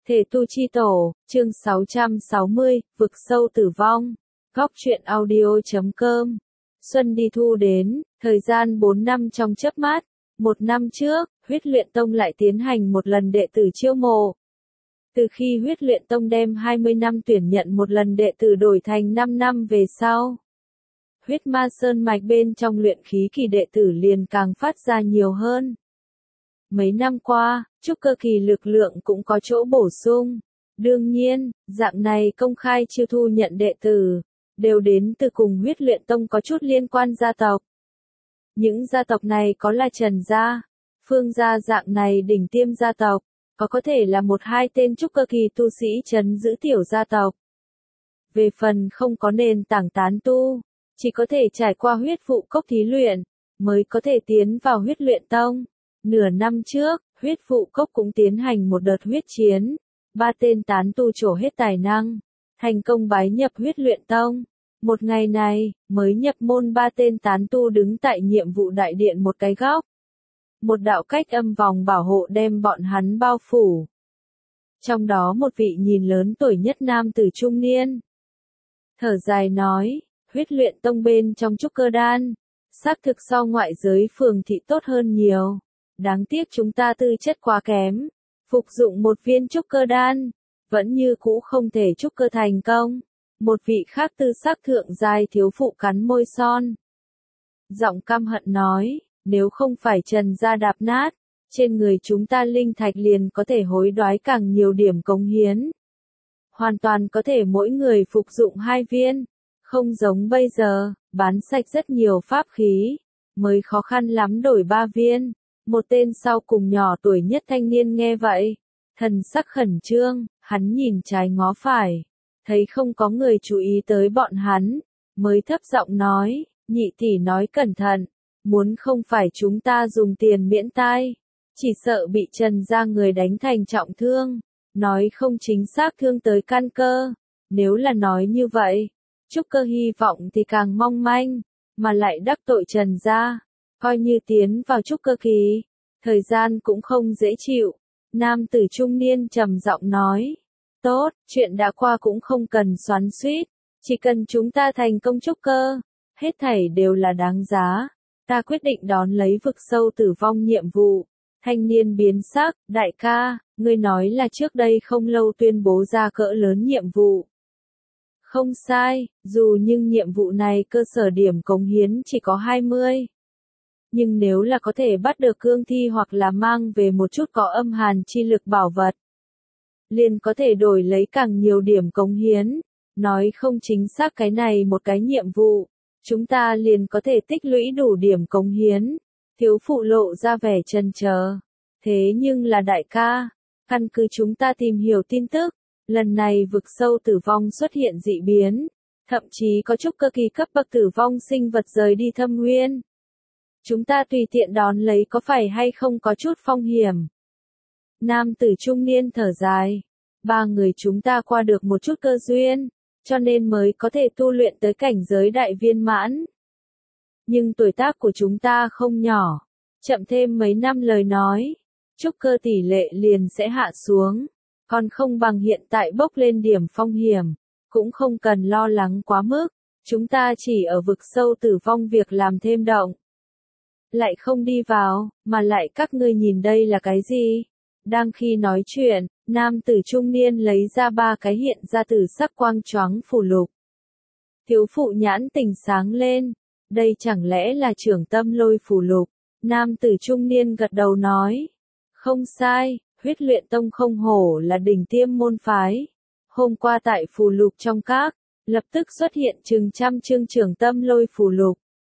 Thể tu chi tổ, chương 660, vực sâu tử vong. Góc truyện audio.com. Xuân đi thu đến, thời gian 4 năm trong chớp mắt. 1 năm trước, Huyết Luyện Tông lại tiến hành một lần đệ tử chiêu mộ. Từ khi Huyết Luyện Tông đem 20 năm tuyển nhận một lần đệ tử đổi thành 5 năm về sau, huyết ma sơn mạch bên trong luyện khí kỳ đệ tử liền càng phát ra nhiều hơn. Mấy năm qua, trúc cơ kỳ lực lượng cũng có chỗ bổ sung. Đương nhiên, dạng này công khai chiêu thu nhận đệ tử, đều đến từ cùng Huyết Luyện Tông có chút liên quan gia tộc. Những gia tộc này có là Trần gia, Phương gia dạng này đỉnh tiêm gia tộc, có thể là một hai tên trúc cơ kỳ tu sĩ trấn giữ tiểu gia tộc. Về phần không có nền tảng tán tu, chỉ có thể trải qua huyết vụ cốc thí luyện, mới có thể tiến vào Huyết Luyện Tông. Nửa năm trước, huyết vụ cốc cũng tiến hành một đợt huyết chiến. 3 tên tán tu trổ hết tài năng, thành công bái nhập Huyết Luyện Tông. Một ngày này, mới nhập môn 3 tên tán tu đứng tại nhiệm vụ đại điện một cái góc. Một đạo cách âm vòng bảo hộ đem bọn hắn bao phủ. Trong đó một vị nhìn lớn tuổi nhất nam tử trung niên. Thở dài nói, Huyết Luyện Tông bên trong trúc cơ đan, xác thực so ngoại giới phường thị tốt hơn nhiều. Đáng tiếc chúng ta tư chất quá kém, phục dụng một viên trúc cơ đan, vẫn như cũ không thể trúc cơ thành công. Một vị khác tư sắc thượng giai thiếu phụ cắn môi son. Giọng căm hận nói, nếu không phải Trần gia đạp nát, trên người chúng ta linh thạch liền có thể hối đoái càng nhiều điểm cống hiến. Hoàn toàn có thể mỗi người phục dụng 2 viên, không giống bây giờ, bán sạch rất nhiều pháp khí, mới khó khăn lắm đổi 3 viên. Một tên sau cùng nhỏ tuổi nhất thanh niên nghe vậy, thần sắc khẩn trương, hắn nhìn trái ngó phải, thấy không có người chú ý tới bọn hắn, mới thấp giọng nói, nhị tỷ nói cẩn thận, muốn không phải chúng ta dùng tiền miễn tai, chỉ sợ bị Trần gia người đánh thành trọng thương, nói không chính xác thương tới căn cơ, nếu là nói như vậy, trúc cơ hy vọng thì càng mong manh, mà lại đắc tội Trần gia. Coi như tiến vào trúc cơ kỳ, thời gian cũng không dễ chịu. Nam tử trung niên trầm giọng nói, tốt, chuyện đã qua cũng không cần xoắn xuýt, chỉ cần chúng ta thành công trúc cơ, hết thảy đều là đáng giá. Ta quyết định đón lấy vực sâu tử vong nhiệm vụ. Thanh niên biến sắc, đại ca, ngươi nói là trước đây không lâu tuyên bố ra cỡ lớn nhiệm vụ. Không sai, dù nhưng nhiệm vụ này cơ sở điểm cống hiến chỉ có 20. Nhưng nếu là có thể bắt được cương thi hoặc là mang về một chút có âm hàn chi lực bảo vật, liền có thể đổi lấy càng nhiều điểm cống hiến. Nói không chính xác cái này một cái nhiệm vụ, chúng ta liền có thể tích lũy đủ điểm cống hiến. Thiếu phụ lộ ra vẻ chần chờ. Thế nhưng là đại ca, căn cứ chúng ta tìm hiểu tin tức, lần này vực sâu tử vong xuất hiện dị biến, thậm chí có trúc cơ kỳ cấp bậc tử vong sinh vật rời đi thâm nguyên. Chúng ta tùy tiện đón lấy có phải hay không có chút phong hiểm. Nam tử trung niên thở dài. 3 người chúng ta qua được một chút cơ duyên, cho nên mới có thể tu luyện tới cảnh giới đại viên mãn. Nhưng tuổi tác của chúng ta không nhỏ, chậm thêm mấy năm lời nói, trúc cơ tỷ lệ liền sẽ hạ xuống, còn không bằng hiện tại bốc lên điểm phong hiểm, cũng không cần lo lắng quá mức, chúng ta chỉ ở vực sâu tử vong việc làm thêm động. Lại không đi vào, mà lại các ngươi nhìn đây là cái gì? Đang khi nói chuyện, nam tử trung niên lấy ra 3 cái hiện ra từ sắc quang choáng phù lục. Thiếu phụ nhãn tỉnh sáng lên, đây chẳng lẽ là trưởng tâm lôi phù lục? Nam tử trung niên gật đầu nói, không sai, Huyết Luyện Tông không hổ là đỉnh tiêm môn phái. Hôm qua tại phù lục trong các, lập tức xuất hiện chừng trăm chương trưởng tâm lôi phù lục.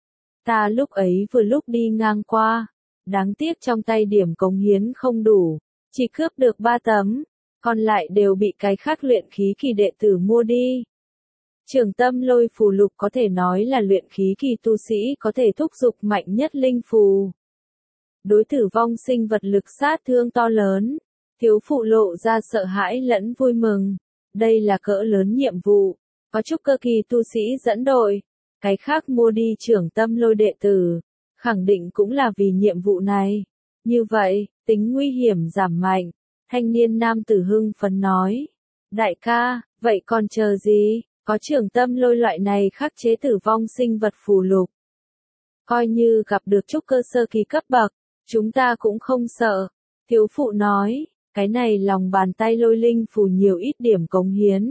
Ta lúc ấy vừa lúc đi ngang qua, đáng tiếc trong tay điểm cống hiến không đủ, chỉ cướp được 3 tấm, còn lại đều bị cái khác luyện khí kỳ đệ tử mua đi. Trường tâm lôi phù lục có thể nói là luyện khí kỳ tu sĩ có thể thúc giục mạnh nhất linh phù. Đối tử vong sinh vật lực sát thương to lớn, thiếu phụ lộ ra sợ hãi lẫn vui mừng. Đây là cỡ lớn nhiệm vụ, có trúc cơ kỳ tu sĩ dẫn đội. Cái khác mua đi trưởng tâm lôi đệ tử, khẳng định cũng là vì nhiệm vụ này. Như vậy, tính nguy hiểm giảm mạnh, Thanh niên nam tử hưng phấn nói. Đại ca, vậy còn chờ gì, có trưởng tâm lôi loại này khắc chế tử vong sinh vật phù lục. Coi như gặp được trúc cơ sơ kỳ cấp bậc, chúng ta cũng không sợ. Thiếu phụ nói, cái này lòng bàn tay lôi linh phù nhiều ít điểm cống hiến.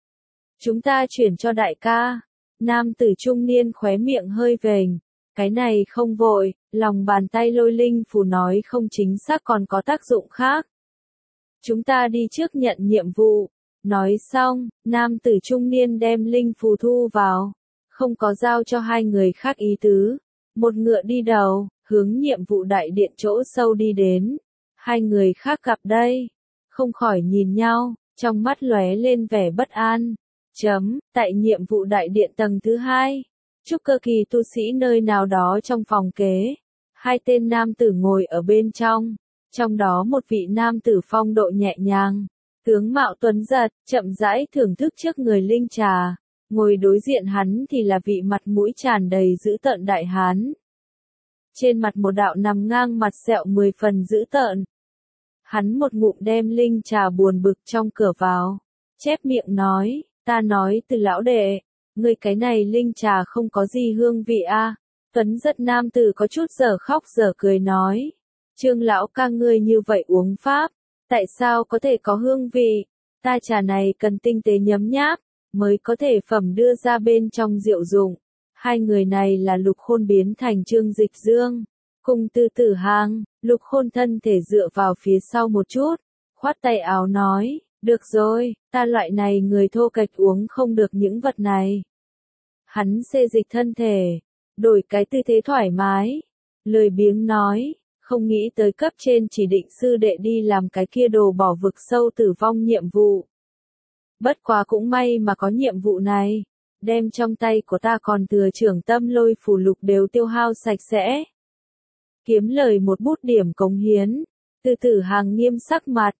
Chúng ta chuyển cho đại ca. Nam tử trung niên khóe miệng hơi vểnh. Cái này không vội, lòng bàn tay lôi linh phù nói không chính xác còn có tác dụng khác. Chúng ta đi trước nhận nhiệm vụ. Nói xong, nam tử trung niên đem linh phù thu vào. Không có giao cho hai người khác ý tứ. Một ngựa đi đầu, hướng nhiệm vụ đại điện chỗ sâu đi đến. Hai người khác gặp đây. Không khỏi nhìn nhau, trong mắt lóe lên vẻ bất an. Tại nhiệm vụ đại điện tầng thứ 2. Trúc cơ kỳ tu sĩ nơi nào đó trong phòng kế. Hai tên nam tử ngồi ở bên trong. Trong đó một vị nam tử phong độ nhẹ nhàng. Tướng mạo tuấn giật, chậm rãi thưởng thức trước người linh trà. Ngồi đối diện hắn thì là vị mặt mũi tràn đầy dữ tợn đại hán. Trên mặt một đạo nằm ngang mặt sẹo 10 phần dữ tợn. Hắn một ngụm đem linh trà buồn bực trong cửa vào. Chép miệng nói, ta nói từ lão đệ, người cái này linh trà không có gì hương vị a. Tuấn giật nam tử có chút giờ khóc giờ cười nói. Trương lão ca ngươi như vậy uống pháp, tại sao có thể có hương vị? Ta trà này cần tinh tế nhấm nháp, mới có thể phẩm đưa ra bên trong rượu dụng. Hai người này là Lục Khôn biến thành Trương Dịch Dương. Cùng Từ Tử Hàng, Lục Khôn thân thể dựa vào phía sau một chút, khoát tay áo nói, được rồi, ta loại này người thô kệch uống không được những vật này. Hắn xê dịch thân thể, đổi cái tư thế thoải mái, lười biếng nói, không nghĩ tới cấp trên chỉ định sư đệ đi làm cái kia đồ bỏ vực sâu tử vong nhiệm vụ. Bất quá cũng may mà có nhiệm vụ này, đem trong tay của ta còn thừa trưởng tâm lôi phù lục đều tiêu hao sạch sẽ. Kiếm lời một bút điểm cống hiến, Từ Tử Hàng nghiêm sắc mặt,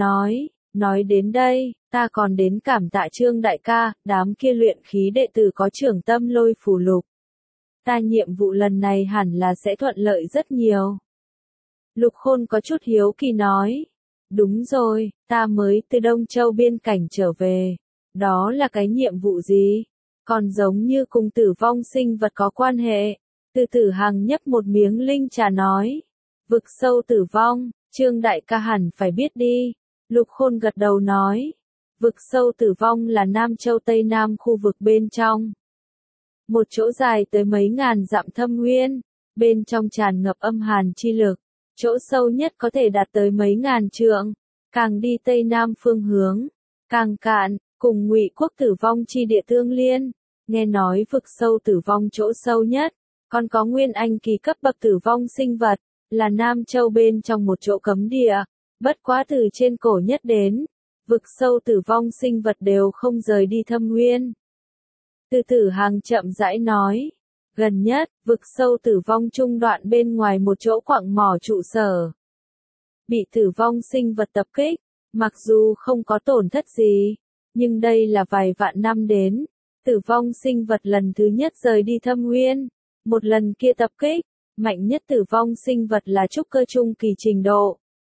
nói đến đây, ta còn đến cảm tạ Trương đại ca, đám kia luyện khí đệ tử có trưởng tâm lôi phù lục. Ta nhiệm vụ lần này hẳn là sẽ thuận lợi rất nhiều. Lục Khôn có chút hiếu kỳ nói, đúng rồi, ta mới từ Đông Châu biên cảnh trở về, đó là cái nhiệm vụ gì? Còn giống như cùng tử vong sinh vật có quan hệ. Từ Tử Hàng nhấp một miếng linh trà nói. Vực sâu tử vong, Trương đại ca hẳn phải biết đi. Lục Khôn gật đầu nói. Vực sâu tử vong là Nam Châu Tây Nam khu vực bên trong. Một chỗ dài tới mấy ngàn dặm thâm nguyên, bên trong tràn ngập âm hàn chi lực. Chỗ sâu nhất có thể đạt tới mấy ngàn trượng. Càng đi Tây Nam phương hướng, càng cạn, cùng Ngụy quốc tử vong chi địa tương liên. Nghe nói vực sâu tử vong chỗ sâu nhất, còn có nguyên anh kỳ cấp bậc tử vong sinh vật, là Nam Châu bên trong một chỗ cấm địa. Bất quá từ trên cổ nhất đến, vực sâu tử vong sinh vật đều không rời đi thâm nguyên. Từ Tử Hàng chậm rãi nói, gần nhất, vực sâu tử vong trung đoạn bên ngoài một chỗ quặng mỏ trụ sở. Bị tử vong sinh vật tập kích, mặc dù không có tổn thất gì, nhưng đây là vài vạn năm đến. Tử vong sinh vật lần thứ nhất rời đi thâm nguyên, một lần kia tập kích, mạnh nhất tử vong sinh vật là trúc cơ trung kỳ trình độ.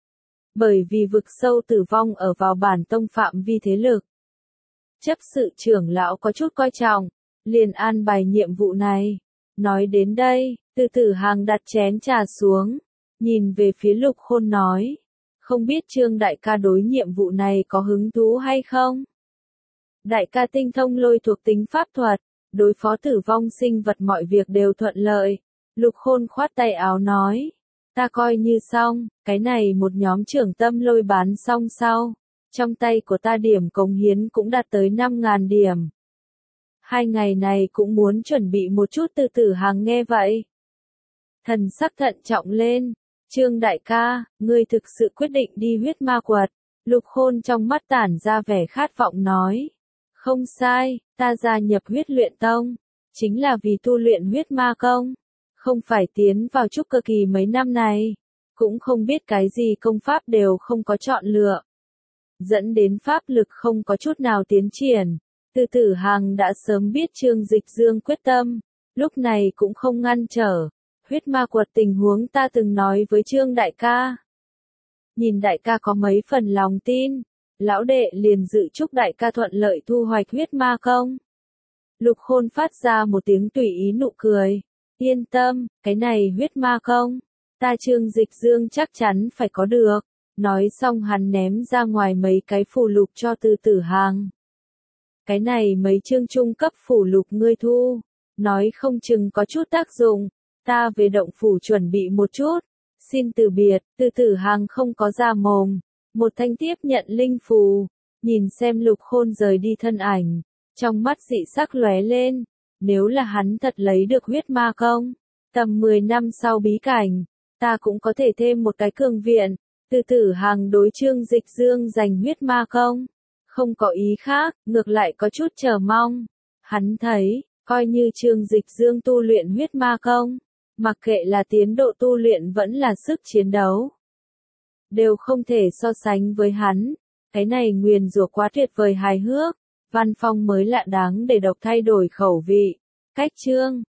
Bởi vì vực sâu tử vong ở vào bản tông phạm vi thế lực. Chấp sự trưởng lão có chút coi trọng, liền an bài nhiệm vụ này. Nói đến đây, Từ Tử Hàng đặt chén trà xuống, nhìn về phía Lục Khôn nói, không biết Trương đại ca đối nhiệm vụ này có hứng thú hay không? Đại ca tinh thông lôi thuộc tính pháp thuật, đối phó tử vong sinh vật mọi việc đều thuận lợi. Lục Khôn khoát tay áo nói, ta coi như xong, cái này một nhóm trưởng tâm lôi bán xong sau. Trong tay của ta điểm cống hiến cũng đạt tới 5.000 điểm. 2 ngày này cũng muốn chuẩn bị một chút. Từ Tử Hàng nghe vậy. Thần sắc thận trọng lên. Trương đại ca, ngươi thực sự quyết định đi huyết ma quật. Lục Khôn trong mắt tản ra vẻ khát vọng nói. Không sai, ta gia nhập huyết luyện tông. Chính là vì tu luyện huyết ma công. Không phải tiến vào trúc cơ kỳ mấy năm này. Cũng không biết cái gì công pháp đều không có chọn lựa. Dẫn đến pháp lực không có chút nào tiến triển. Từ Tử Hàng đã sớm biết Trương Dịch Dương quyết tâm, lúc này cũng không ngăn trở. Huyết ma quật tình huống ta từng nói với Trương đại ca. nhìn đại ca có mấy phần lòng tin, lão đệ liền dự chúc đại ca thuận lợi thu hoạch huyết ma công. Lục Khôn phát ra một tiếng tùy ý nụ cười, yên tâm, cái này huyết ma công, ta Trương Dịch Dương chắc chắn phải có được. Nói xong hắn ném ra ngoài mấy cái phù lục cho Từ Tử Hằng. Cái này mấy chương trung cấp phù lục ngươi thu, nói không chừng có chút tác dụng, ta về động phủ chuẩn bị một chút. Xin từ biệt, Từ Tử Hằng không có ra mồm, một thanh tiếp nhận linh phù, nhìn xem Lục Khôn rời đi thân ảnh, trong mắt dị sắc lóe lên, nếu là hắn thật lấy được huyết ma công, tầm 10 năm sau bí cảnh, ta cũng có thể thêm một cái cường viện. Từ Tử Hằng đối Trương Dịch Dương giành huyết ma công, không có ý khác, ngược lại có chút chờ mong. Hắn thấy, coi như Trương Dịch Dương tu luyện huyết ma công, mặc kệ là tiến độ tu luyện vẫn là sức chiến đấu, đều không thể so sánh với hắn. Cái này nguyền rủa quá tuyệt vời hài hước, văn phong mới lạ đáng để độc thay đổi khẩu vị. Cách chương